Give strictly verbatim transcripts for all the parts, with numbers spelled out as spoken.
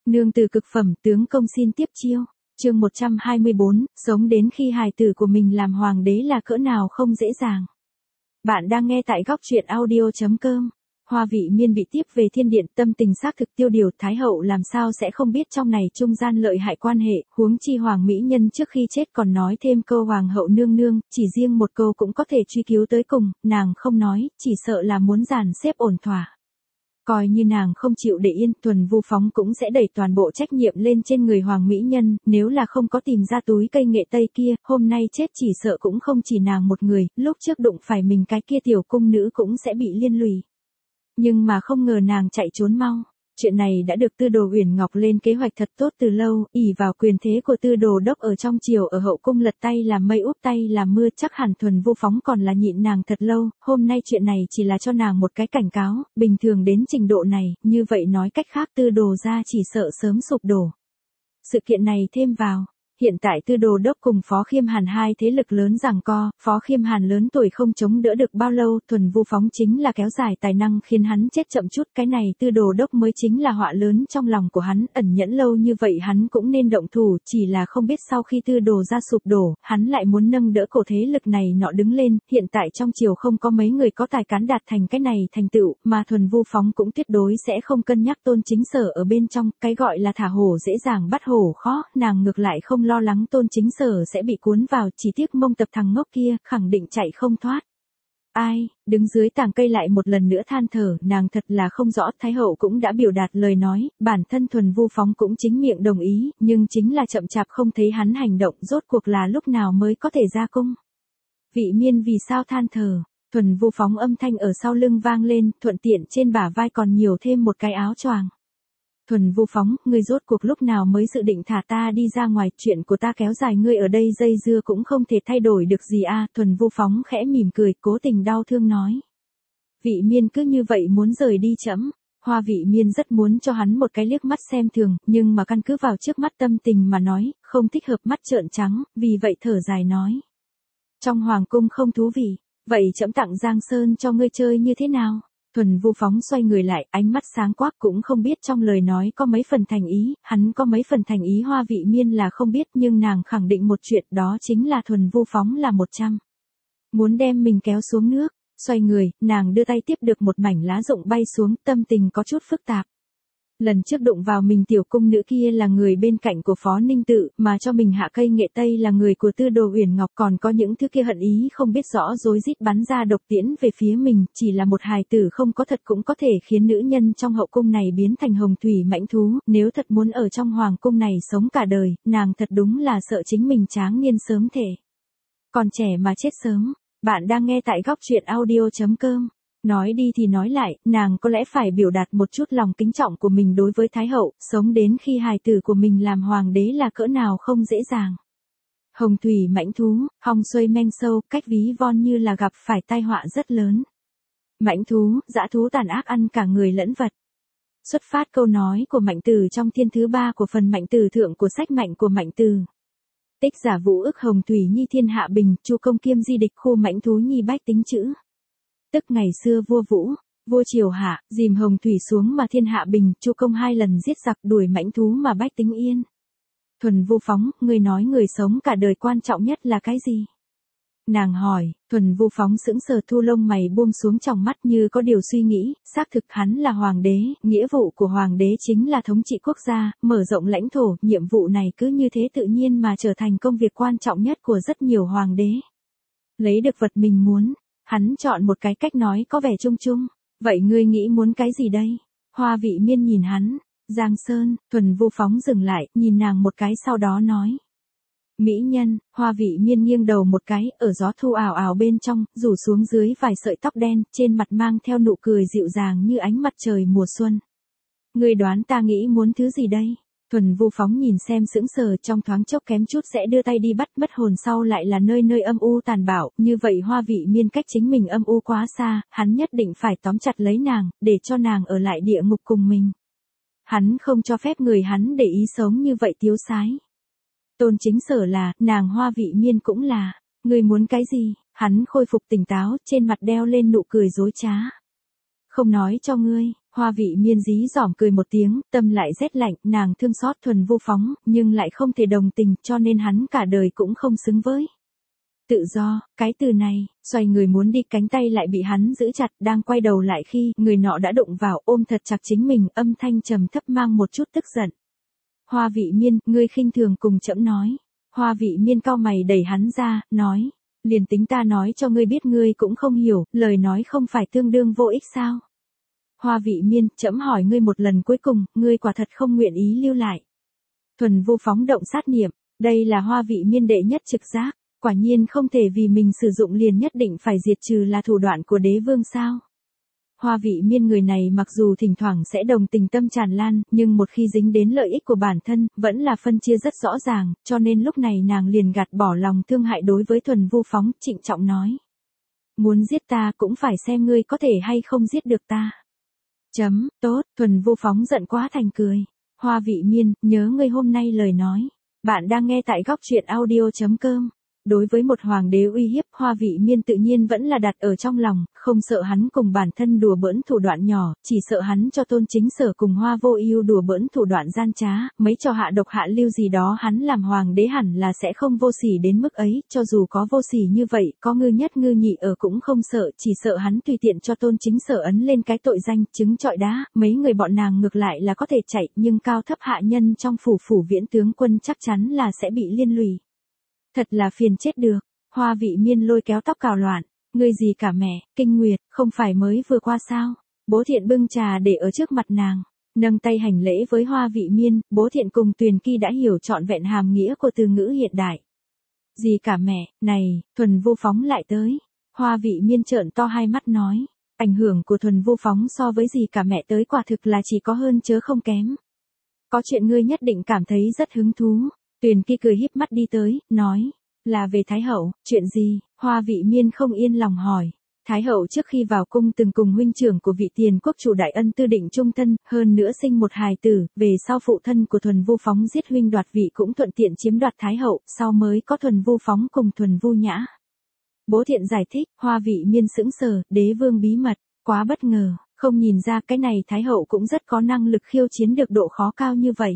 Nương từ cực phẩm, tướng công xin tiếp chiêu. Chương một trăm hai mươi bốn, sống đến khi hài tử của mình làm hoàng đế là cỡ nào không dễ dàng. Bạn đang nghe tại góc truyện audio chấm com. Hoa Vị Miên bị tiếp về thiên điện, tâm tình xác thực tiêu điều, thái hậu làm sao sẽ không biết trong này trung gian lợi hại quan hệ, huống chi hoàng mỹ nhân trước khi chết còn nói thêm câu hoàng hậu nương nương, chỉ riêng một câu cũng có thể truy cứu tới cùng, nàng không nói, chỉ sợ là muốn dàn xếp ổn thỏa. Coi như nàng không chịu để yên, Thuần Vu Phóng cũng sẽ đẩy toàn bộ trách nhiệm lên trên người hoàng mỹ nhân, nếu là không có tìm ra túi cây nghệ tây kia, hôm nay chết chỉ sợ cũng không chỉ nàng một người, lúc trước đụng phải mình cái kia tiểu cung nữ cũng sẽ bị liên lụy. Nhưng mà không ngờ nàng chạy trốn mau. Chuyện này đã được Tư Đồ Uyển Ngọc lên kế hoạch thật tốt từ lâu, ỷ vào quyền thế của Tư Đồ đốc ở trong triều ở hậu cung lật tay làm mây úp tay làm mưa, chắc hẳn Thuần Vu Phóng còn là nhịn nàng thật lâu, hôm nay chuyện này chỉ là cho nàng một cái cảnh cáo, bình thường đến trình độ này, như vậy nói cách khác Tư Đồ gia chỉ sợ sớm sụp đổ. Sự kiện này thêm vào, hiện tại Tư Đồ đốc cùng Phó Khiêm Hàn hai thế lực lớn giằng co, Phó Khiêm Hàn lớn tuổi không chống đỡ được bao lâu, Thuần Vu Phóng chính là kéo dài tài năng khiến hắn chết chậm chút, cái này Tư Đồ đốc mới chính là họa lớn trong lòng của hắn, ẩn nhẫn lâu như vậy hắn cũng nên động thủ, chỉ là không biết sau khi Tư Đồ gia sụp đổ, hắn lại muốn nâng đỡ cổ thế lực này nọ đứng lên, hiện tại trong triều không có mấy người có tài cán đạt thành cái này thành tựu, mà Thuần Vu Phóng cũng tuyệt đối sẽ không cân nhắc Tôn Chính Sở ở bên trong, cái gọi là thả hổ dễ dàng bắt hổ khó, nàng ngược lại không lo lắng Tôn Chính Sở sẽ bị cuốn vào, chỉ tiếc Mông Tập thằng ngốc kia, khẳng định chạy không thoát. Ai, đứng dưới tàng cây lại một lần nữa than thở, nàng thật là không rõ, Thái hậu cũng đã biểu đạt lời nói, bản thân Thuần Vu Phóng cũng chính miệng đồng ý, nhưng chính là chậm chạp không thấy hắn hành động, rốt cuộc là lúc nào mới có thể ra cung. Vị Miên vì sao than thở? Thuần Vu Phóng âm thanh ở sau lưng vang lên, thuận tiện trên bả vai còn nhiều thêm một cái áo choàng. Thuần Vu Phóng, ngươi rốt cuộc lúc nào mới dự định thả ta đi ra ngoài, chuyện của ta kéo dài ngươi ở đây dây dưa cũng không thể thay đổi được gì a. À, Thuần Vu Phóng khẽ mỉm cười, cố tình đau thương nói. Vị Miên cứ như vậy muốn rời đi chấm. Hoa Vị Miên rất muốn cho hắn một cái liếc mắt xem thường, nhưng mà căn cứ vào trước mắt tâm tình mà nói, không thích hợp mắt trợn trắng, vì vậy thở dài nói. Trong hoàng cung không thú vị, vậy chấm tặng Giang Sơn cho ngươi chơi như thế nào? Thuần Vu Phóng xoay người lại, ánh mắt sáng quắc, cũng không biết trong lời nói có mấy phần thành ý, hắn có mấy phần thành ý Hoa Vị Miên là không biết, nhưng nàng khẳng định một chuyện, đó chính là Thuần Vu Phóng là một trăm. Muốn đem mình kéo xuống nước, xoay người, nàng đưa tay tiếp được một mảnh lá rụng bay xuống, tâm tình có chút phức tạp. Lần trước đụng vào mình tiểu cung nữ kia là người bên cạnh của Phó Ninh Tự, mà cho mình hạ cây nghệ tây là người của Tư Đồ Uyển Ngọc, còn có những thứ kia hận ý không biết rõ rối rít bắn ra độc tiễn về phía mình, chỉ là một hài tử không có thật cũng có thể khiến nữ nhân trong hậu cung này biến thành hồng thủy mãnh thú, nếu thật muốn ở trong hoàng cung này sống cả đời, nàng thật đúng là sợ chính mình tráng niên sớm thể. Còn trẻ mà chết sớm. Bạn đang nghe tại góc truyện audio chấm com. Nói đi thì nói lại, nàng có lẽ phải biểu đạt một chút lòng kính trọng của mình đối với Thái hậu, sống đến khi hài tử của mình làm hoàng đế là cỡ nào không dễ dàng. Hồng thủy mãnh thú, hong xuôi men sâu, cách ví von như là gặp phải tai họa rất lớn. Mãnh thú, dã thú tàn ác ăn cả người lẫn vật. Xuất phát câu nói của Mạnh Từ trong thiên thứ ba của phần Mạnh Từ thượng của sách Mạnh của Mạnh Từ. Tích giả vũ ức hồng thủy nhi thiên hạ bình, chu công kiêm di địch khu mãnh thú nhi bách tính chữ. Tức ngày xưa vua Vũ, vua Triều Hạ, dìm hồng thủy xuống mà thiên hạ bình, chu công hai lần giết giặc đuổi mãnh thú mà bách tính yên. Thuần Vu Phóng, ngươi nói người sống cả đời quan trọng nhất là cái gì? Nàng hỏi, Thuần Vu Phóng sững sờ, thu lông mày buông xuống trong mắt như có điều suy nghĩ, xác thực hắn là hoàng đế, nghĩa vụ của hoàng đế chính là thống trị quốc gia, mở rộng lãnh thổ, nhiệm vụ này cứ như thế tự nhiên mà trở thành công việc quan trọng nhất của rất nhiều hoàng đế. Lấy được vật mình muốn. Hắn chọn một cái cách nói có vẻ chung chung. Vậy ngươi nghĩ muốn cái gì đây? Hoa Vị Miên nhìn hắn. Giang Sơn. Thuần Vu Phóng dừng lại, nhìn nàng một cái sau đó nói. Mỹ nhân. Hoa Vị Miên nghiêng đầu một cái, ở gió thu ảo ảo bên trong, rủ xuống dưới vài sợi tóc đen, trên mặt mang theo nụ cười dịu dàng như ánh mặt trời mùa xuân. Ngươi đoán ta nghĩ muốn thứ gì đây? Thuần Vu Phóng nhìn xem sững sờ, trong thoáng chốc kém chút sẽ đưa tay đi bắt, mất hồn sau lại là nơi nơi âm u tàn bạo, như vậy Hoa Vị Miên cách chính mình âm u quá xa, hắn nhất định phải tóm chặt lấy nàng, để cho nàng ở lại địa ngục cùng mình. Hắn không cho phép người hắn để ý sống như vậy tiếu sái. Tôn Chính Sở là, nàng Hoa Vị Miên cũng là, ngươi muốn cái gì? Hắn khôi phục tỉnh táo, trên mặt đeo lên nụ cười dối trá. Không nói cho ngươi, Hoa Vị Miên dí dỏm cười một tiếng, tâm lại rét lạnh, nàng thương xót Thuần Vu Phóng, nhưng lại không thể đồng tình, cho nên hắn cả đời cũng không xứng với. Tự do, cái từ này, xoay người muốn đi, cánh tay lại bị hắn giữ chặt, đang quay đầu lại khi người nọ đã đụng vào, ôm thật chặt chính mình, âm thanh trầm thấp mang một chút tức giận. Hoa Vị Miên, ngươi khinh thường cùng trẫm nói. Hoa Vị Miên cau mày đẩy hắn ra, nói, liền tính ta nói cho ngươi biết ngươi cũng không hiểu, lời nói không phải tương đương vô ích sao? Hoa Vị Miên, trẫm hỏi ngươi một lần cuối cùng, ngươi quả thật không nguyện ý lưu lại. Thuần Vu Phóng động sát niệm, đây là Hoa Vị Miên đệ nhất trực giác, quả nhiên không thể vì mình sử dụng liền nhất định phải diệt trừ là thủ đoạn của đế vương sao? Hoa Vị Miên người này mặc dù thỉnh thoảng sẽ đồng tình tâm tràn lan, nhưng một khi dính đến lợi ích của bản thân, vẫn là phân chia rất rõ ràng, cho nên lúc này nàng liền gạt bỏ lòng thương hại đối với Thuần Vu Phóng, trịnh trọng nói. Muốn giết ta cũng phải xem ngươi có thể hay không giết được ta. Chấm, tốt, Thuần Vu Phóng giận quá thành cười. Hoa Vị Miên, nhớ ngươi hôm nay lời nói. Bạn đang nghe tại góc truyện audio.com. Đối với một hoàng đế uy hiếp, Hoa Vị Miên tự nhiên vẫn là đặt ở trong lòng, không sợ hắn cùng bản thân đùa bỡn thủ đoạn nhỏ, chỉ sợ hắn cho Tôn Chính Sở cùng Hoa Vô Ưu đùa bỡn thủ đoạn gian trá, mấy trò hạ độc hạ lưu gì đó hắn làm hoàng đế hẳn là sẽ không vô sỉ đến mức ấy, cho dù có vô sỉ như vậy, có ngư nhất ngư nhị ở cũng không sợ, chỉ sợ hắn tùy tiện cho Tôn Chính Sở ấn lên cái tội danh trứng trọi đá, mấy người bọn nàng ngược lại là có thể chạy, nhưng cao thấp hạ nhân trong phủ phủ viễn tướng quân chắc chắn là sẽ bị liên lụy. Thật là phiền chết được. Hoa Vị Miên lôi kéo tóc cào loạn, ngươi gì cả mẹ, kinh nguyệt, không phải mới vừa qua sao? Bố Thiện bưng trà để ở trước mặt nàng, nâng tay hành lễ với Hoa Vị Miên, Bố Thiện cùng Tuyền Kỳ đã hiểu trọn vẹn hàm nghĩa của từ ngữ hiện đại. Gì cả mẹ, này, Thuần Vu Phóng lại tới. Hoa Vị Miên trợn to hai mắt nói, ảnh hưởng của Thuần Vu Phóng so với gì cả mẹ tới quả thực là chỉ có hơn chớ không kém. Có chuyện ngươi nhất định cảm thấy rất hứng thú. Tuyền Kỳ cười híp mắt đi tới, nói, là về Thái Hậu, chuyện gì? Hoa Vị Miên không yên lòng hỏi. Thái Hậu trước khi vào cung từng cùng huynh trưởng của vị tiền quốc chủ Đại Ân tư định chung thân, hơn nữa sinh một hài tử, về sau phụ thân của Thuần Vu Phóng giết huynh đoạt vị cũng thuận tiện chiếm đoạt Thái Hậu, sau mới có Thuần Vu Phóng cùng Thuần Vu Nhã. Bố Thiện giải thích, Hoa Vị Miên sững sờ, đế vương bí mật, quá bất ngờ, không nhìn ra cái này Thái Hậu cũng rất có năng lực khiêu chiến được độ khó cao như vậy.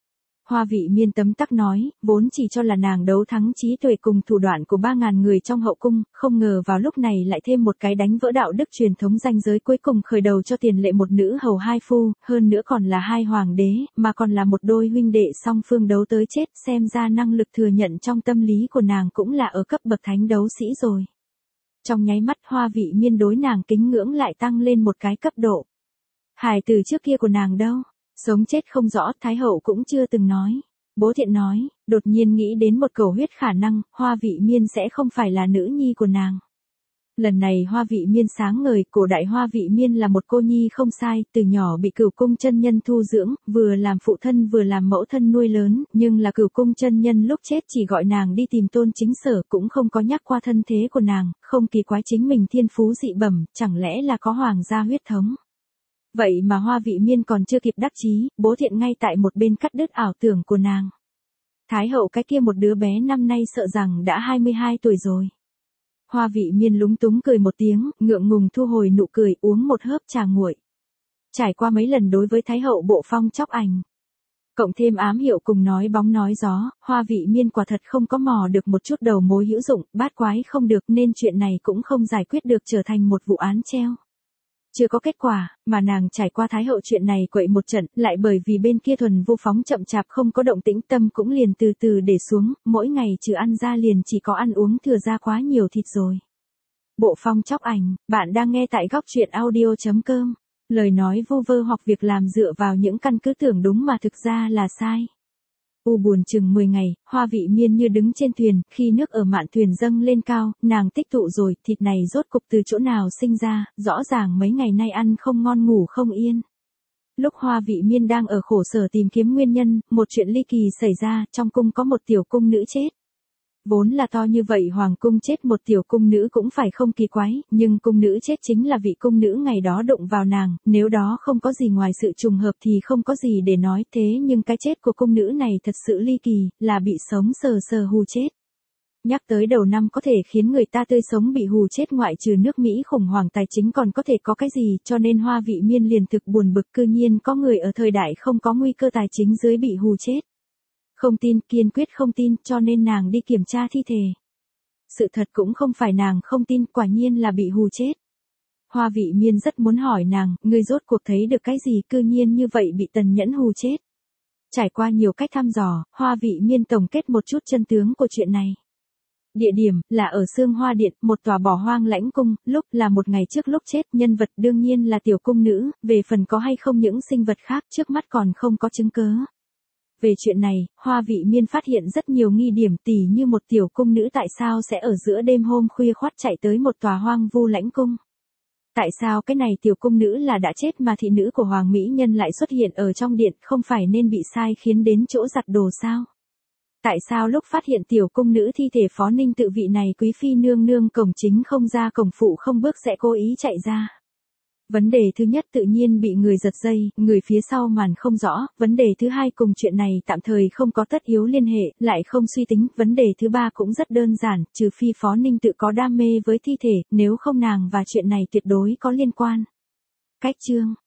Hoa Vị Miên tấm tắc nói, vốn chỉ cho là nàng đấu thắng trí tuệ cùng thủ đoạn của ba ngàn người trong hậu cung, không ngờ vào lúc này lại thêm một cái đánh vỡ đạo đức truyền thống ranh giới cuối cùng khởi đầu cho tiền lệ một nữ hầu hai phu, hơn nữa còn là hai hoàng đế, mà còn là một đôi huynh đệ song phương đấu tới chết, xem ra năng lực thừa nhận trong tâm lý của nàng cũng là ở cấp bậc thánh đấu sĩ rồi. Trong nháy mắt Hoa Vị Miên đối nàng kính ngưỡng lại tăng lên một cái cấp độ. Hài từ trước kia của nàng đâu? Sống chết không rõ, Thái Hậu cũng chưa từng nói. Bố Thiện nói, đột nhiên nghĩ đến một cầu huyết khả năng, Hoa Vị Miên sẽ không phải là nữ nhi của nàng. Lần này Hoa Vị Miên sáng ngời, cổ đại Hoa Vị Miên là một cô nhi không sai, từ nhỏ bị Cửu Cung chân nhân thu dưỡng, vừa làm phụ thân vừa làm mẫu thân nuôi lớn, nhưng là Cửu Cung chân nhân lúc chết chỉ gọi nàng đi tìm Tôn Chính Sở, cũng không có nhắc qua thân thế của nàng, không kỳ quái chính mình thiên phú dị bẩm, chẳng lẽ là có hoàng gia huyết thống. Vậy mà Hoa Vị Miên còn chưa kịp đắc chí, Bố Thiện ngay tại một bên cắt đứt ảo tưởng của nàng. Thái Hậu cái kia một đứa bé năm nay sợ rằng đã hai mươi hai tuổi rồi. Hoa Vị Miên lúng túng cười một tiếng, ngượng ngùng thu hồi nụ cười, uống một hớp trà nguội. Trải qua mấy lần đối với Thái Hậu bộ phong chóc ảnh, cộng thêm ám hiệu cùng nói bóng nói gió, Hoa Vị Miên quả thật không có mò được một chút đầu mối hữu dụng, bát quái không được nên chuyện này cũng không giải quyết được, trở thành một vụ án treo. Chưa có kết quả, mà nàng trải qua Thái Hậu chuyện này quậy một trận, lại bởi vì bên kia Thuần Vu Phóng chậm chạp không có động tĩnh, tâm cũng liền từ từ để xuống, mỗi ngày trừ ăn ra liền chỉ có ăn uống thừa ra quá nhiều thịt rồi. Bộ phong chóc ảnh, bạn đang nghe tại góc truyện audio.com. Lời nói vu vơ hoặc việc làm dựa vào những căn cứ tưởng đúng mà thực ra là sai. U buồn chừng mười ngày, Hoa Vị Miên như đứng trên thuyền, khi nước ở mạn thuyền dâng lên cao, nàng tích tụ rồi, thịt này rốt cục từ chỗ nào sinh ra, rõ ràng mấy ngày nay ăn không ngon ngủ không yên. Lúc Hoa Vị Miên đang ở khổ sở tìm kiếm nguyên nhân, một chuyện ly kỳ xảy ra, trong cung có một tiểu cung nữ chết. Vốn là to như vậy hoàng cung chết một tiểu cung nữ cũng phải không kỳ quái, nhưng cung nữ chết chính là vị cung nữ ngày đó đụng vào nàng, nếu đó không có gì ngoài sự trùng hợp thì không có gì để nói, thế nhưng cái chết của cung nữ này thật sự ly kỳ, là bị sống sờ sờ hù chết. Nhắc tới đầu năm có thể khiến người ta tươi sống bị hù chết, ngoại trừ nước Mỹ khủng hoảng tài chính còn có thể có cái gì, cho nên Hoa Vị Miên liền thực buồn bực, cư nhiên có người ở thời đại không có nguy cơ tài chính dưới bị hù chết. Không tin, kiên quyết không tin, cho nên nàng đi kiểm tra thi thể. Sự thật cũng không phải nàng không tin, quả nhiên là bị hù chết. Hoa Vị Miên rất muốn hỏi nàng, ngươi rốt cuộc thấy được cái gì, cư nhiên như vậy bị Tần Nhẫn hù chết. Trải qua nhiều cách thăm dò, Hoa Vị Miên tổng kết một chút chân tướng của chuyện này. Địa điểm là ở Sương Hoa Điện, một tòa bỏ hoang lãnh cung, lúc là một ngày trước lúc chết, nhân vật đương nhiên là tiểu cung nữ, về phần có hay không những sinh vật khác trước mắt còn không có chứng cớ. Về chuyện này, Hoa Vị Miên phát hiện rất nhiều nghi điểm, tỉ như một tiểu cung nữ tại sao sẽ ở giữa đêm hôm khuya khoắt chạy tới một tòa hoang vu lãnh cung. Tại sao cái này tiểu cung nữ là đã chết mà thị nữ của Hoàng Mỹ Nhân lại xuất hiện ở trong điện, không phải nên bị sai khiến đến chỗ giặt đồ sao? Tại sao lúc phát hiện tiểu cung nữ thi thể Phó Ninh Tự vị này quý phi nương nương cổng chính không ra cổng phụ không bước sẽ cố ý chạy ra? Vấn đề thứ nhất tự nhiên bị người giật dây, người phía sau màn không rõ. Vấn đề thứ hai cùng chuyện này tạm thời không có tất yếu liên hệ, lại không suy tính. Vấn đề thứ ba cũng rất đơn giản, trừ phi Phó Ninh Tự có đam mê với thi thể, nếu không nàng và chuyện này tuyệt đối có liên quan. Cách chương